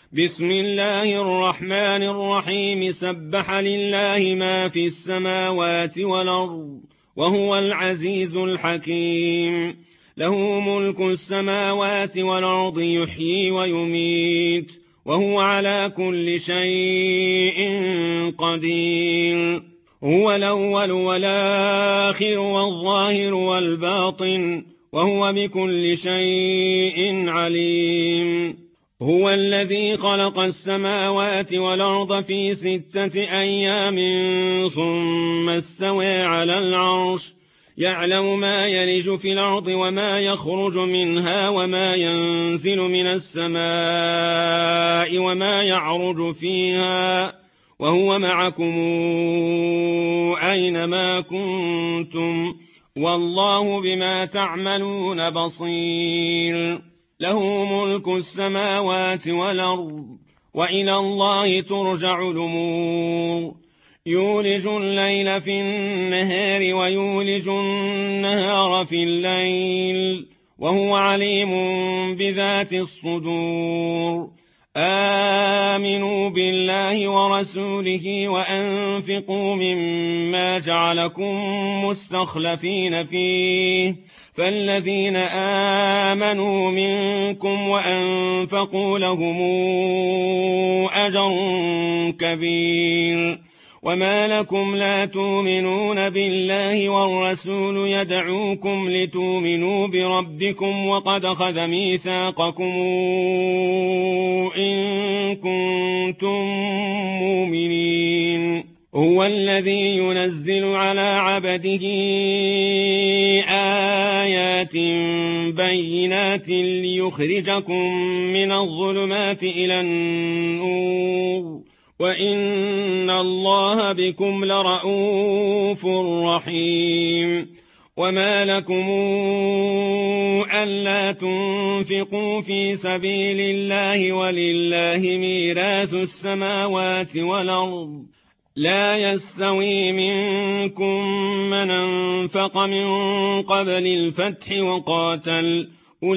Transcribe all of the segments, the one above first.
بسم الله الرحمن الرحيم سبح لله ما في السماوات والأرض وهو العزيز الحكيم له ملك السماوات والأرض يحيي ويميت وهو على كل شيء قدير هو الأول والآخر والظاهر والباطن وهو بكل شيء عليم هو الذي خلق السماوات والأرض في 6 أيام ثم استوى على العرش يعلم ما يلج في الأرض وما يخرج منها وما ينزل من السماء وما يعرج فيها وهو معكم أينما كنتم والله بما تعملون بصير له ملك السماوات والأرض وإلى الله ترجع الأمور يولج الليل في النهار ويولج النهار في الليل وهو عليم بذات الصدور آمنوا بالله ورسوله وأنفقوا مما جعلكم مستخلفين فيه فالذين آمنوا منكم وأنفقوا لهم أجر كبير وما لكم لا تؤمنون بالله والرسول يدعوكم لتؤمنوا بربكم وقد أخذ ميثاقكم إن كنتم مؤمنين هو الذي ينزل على عبده آيات بينات ليخرجكم من الظلمات إلى النور وإن الله بكم لرءوف رحيم وما لكم ألا تنفقوا في سبيل الله ولله ميراث السماوات والأرض لا يستوي منكم من أنفق من قبل الفتح وقاتل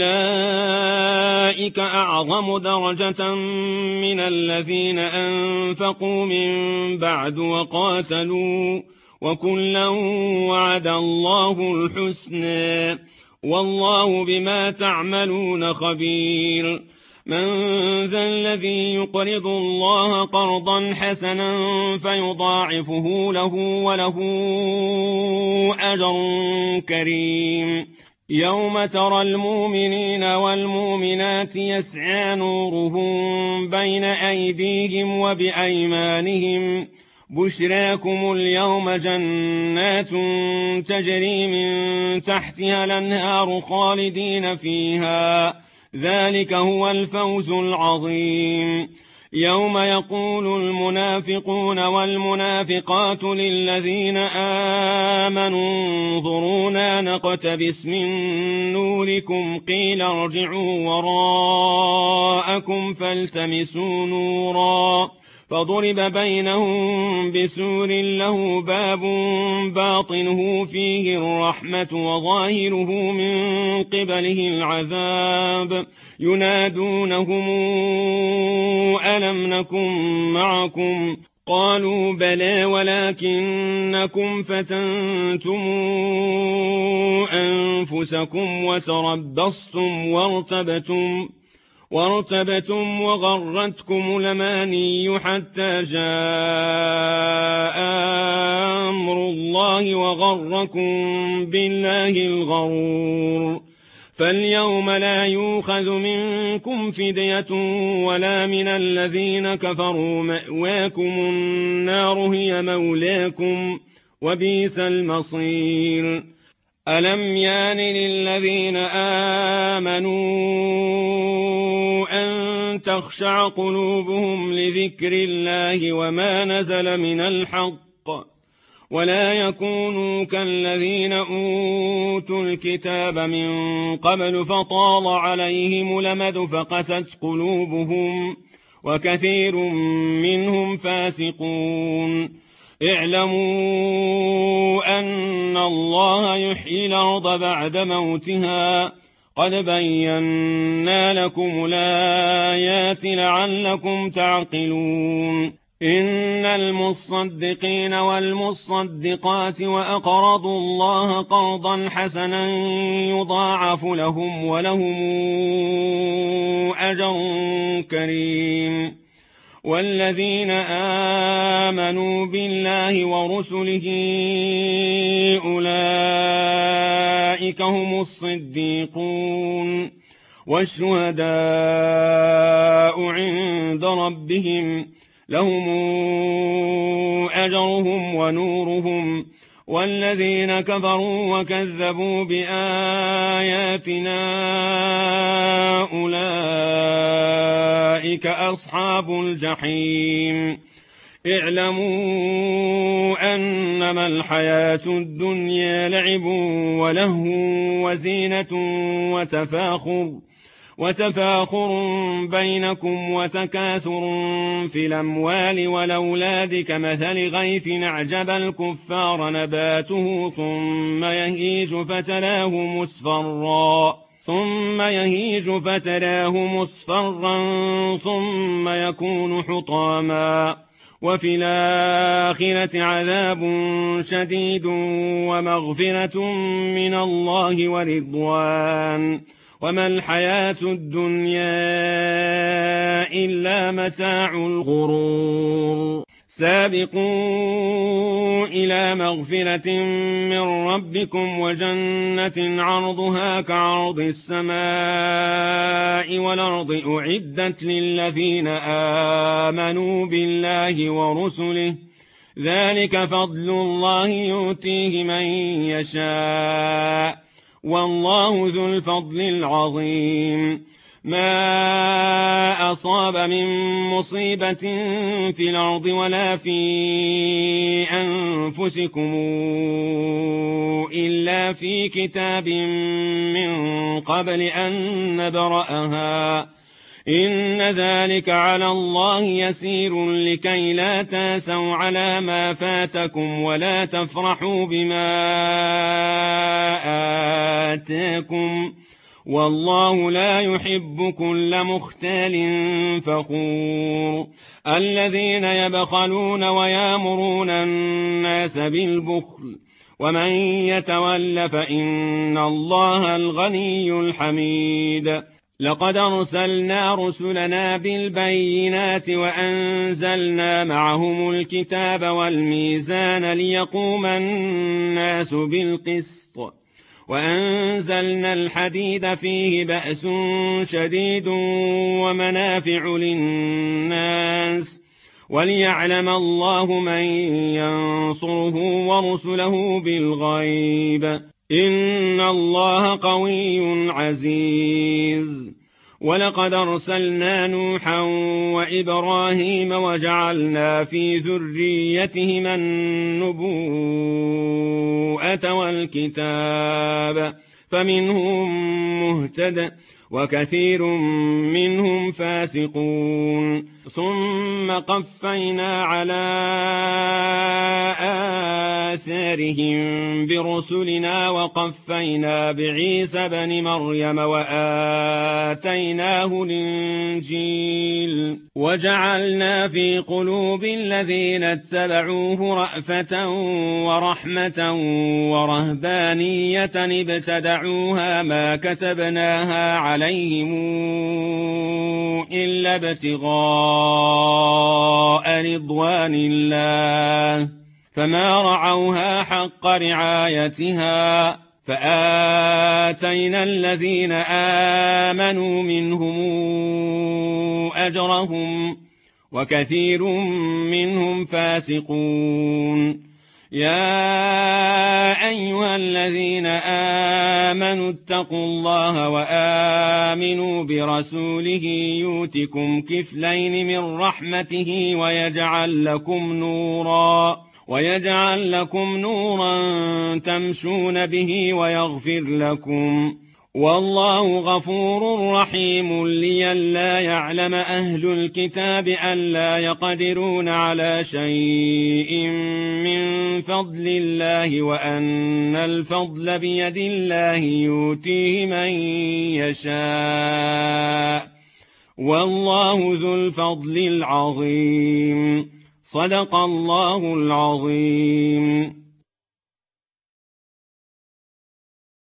أولئك أعظم درجة من الذين أنفقوا من بعد وقاتلوا وكلا وعد الله الحسنى والله بما تعملون خبير من ذا الذي يقرض الله قرضا حسنا فيضاعفه له وله أجر كريم يوم ترى المؤمنين والمؤمنات يسعى نورهم بين أيديهم وبأيمانهم بشراكم اليوم جنات تجري من تحتها الأنهار خالدين فيها ذلك هو الفوز العظيم يوم يقول المنافقون والمنافقات للذين آمنوا انظرونا نقتبس من نوركم قيل ارجعوا وراءكم فالتمسوا نورا فضرب بينهم بسور له باب باطنه فيه الرحمة وظاهره من قبله العذاب ينادونهم ألم نكن معكم قالوا بلى ولكنكم فتنتم أنفسكم وتربصتم وارتبتم وغرتكم الأماني حتى جاء أمر الله وغركم بالله الغرور فاليوم لا يؤخذ منكم فدية ولا من الذين كفروا مأواكم النار هي مولاكم وبئس المصير ألم يان للذين آمنوا أن تخشع قلوبهم لذكر الله وما نزل من الحق ولا يكونوا كالذين أوتوا الكتاب من قبل فطال عليهم الأمد فقست قلوبهم وكثير منهم فاسقون اعلموا أن الله يحيي الأرض بعد موتها قد بينا لكم الآيات لعلكم تعقلون إن المصدقين والمصدقات وأقرضوا الله قرضا حسنا يضاعف لهم ولهم أجر كريم والذين آمنوا بالله ورسله أولئك هم الصديقون والشهداء عند ربهم لهم أجرهم ونورهم والذين كفروا وكذبوا بآياتنا أولئك أصحاب الجحيم اعلموا أنما الحياة الدنيا لعب ولهو وزينة وتفاخر بينكم وتكاثر في الأموال والأولاد كمثل غيث أعجب الكفار نباته ثم يهيج فتراه مصفرا ثم يكون حطاما وفي الآخرة عذاب شديد ومغفرة من الله ورضوان وما الحياة الدنيا إلا متاع الغرور سابقوا إلى مغفرة من ربكم وجنة عرضها كعرض السماء والأرض أعدت للذين آمنوا بالله ورسله ذلك فضل الله يؤتيه من يشاء والله ذو الفضل العظيم ما أصاب من مصيبة في الأرض ولا في أنفسكم إلا في كتاب من قبل أن نبرأها إن ذلك على الله يسير لكي لا تاسوا على ما فاتكم ولا تفرحوا بما آتاكم والله لا يحب كل مختال فخور الذين يبخلون ويامرون الناس بالبخل ومن يتول فإن الله الغني الحميد لقد أرسلنا رسلنا بالبينات وأنزلنا معهم الكتاب والميزان ليقوم الناس بالقسط وأنزلنا الحديد فيه بأس شديد ومنافع للناس وليعلم الله من ينصره ورسله بالغيب إن الله قوي عزيز ولقد أرسلنا نوحا وإبراهيم وجعلنا في ذريتهما النبوءة والكتاب فمنهم مهتد وكثير منهم فاسقون ثم قفينا على آثارهم برسلنا وقفينا بعيسى بن مريم وآتيناه الإنجيل وجعلنا في قلوب الذين اتبعوه رأفة ورحمة ورهبانية ابتدعوها ما كتبناها عليهم إلا ابتغاء رضوان الله فما رعوها حق رعايتها فآتينا الذين آمنوا منهم أجرهم وكثير منهم فاسقون يا أيها الذين آمنوا اتقوا الله وآمنوا برسوله يؤتكم كفلين من رحمته ويجعل لكم نورا تمشون به ويغفر لكم والله غفور رحيم لئلا يعلم أهل الكتاب ألا يقدرون على شيء من فضل الله وأن الفضل بيد الله يؤتيه من يشاء والله ذو الفضل العظيم. صدق الله العظيم.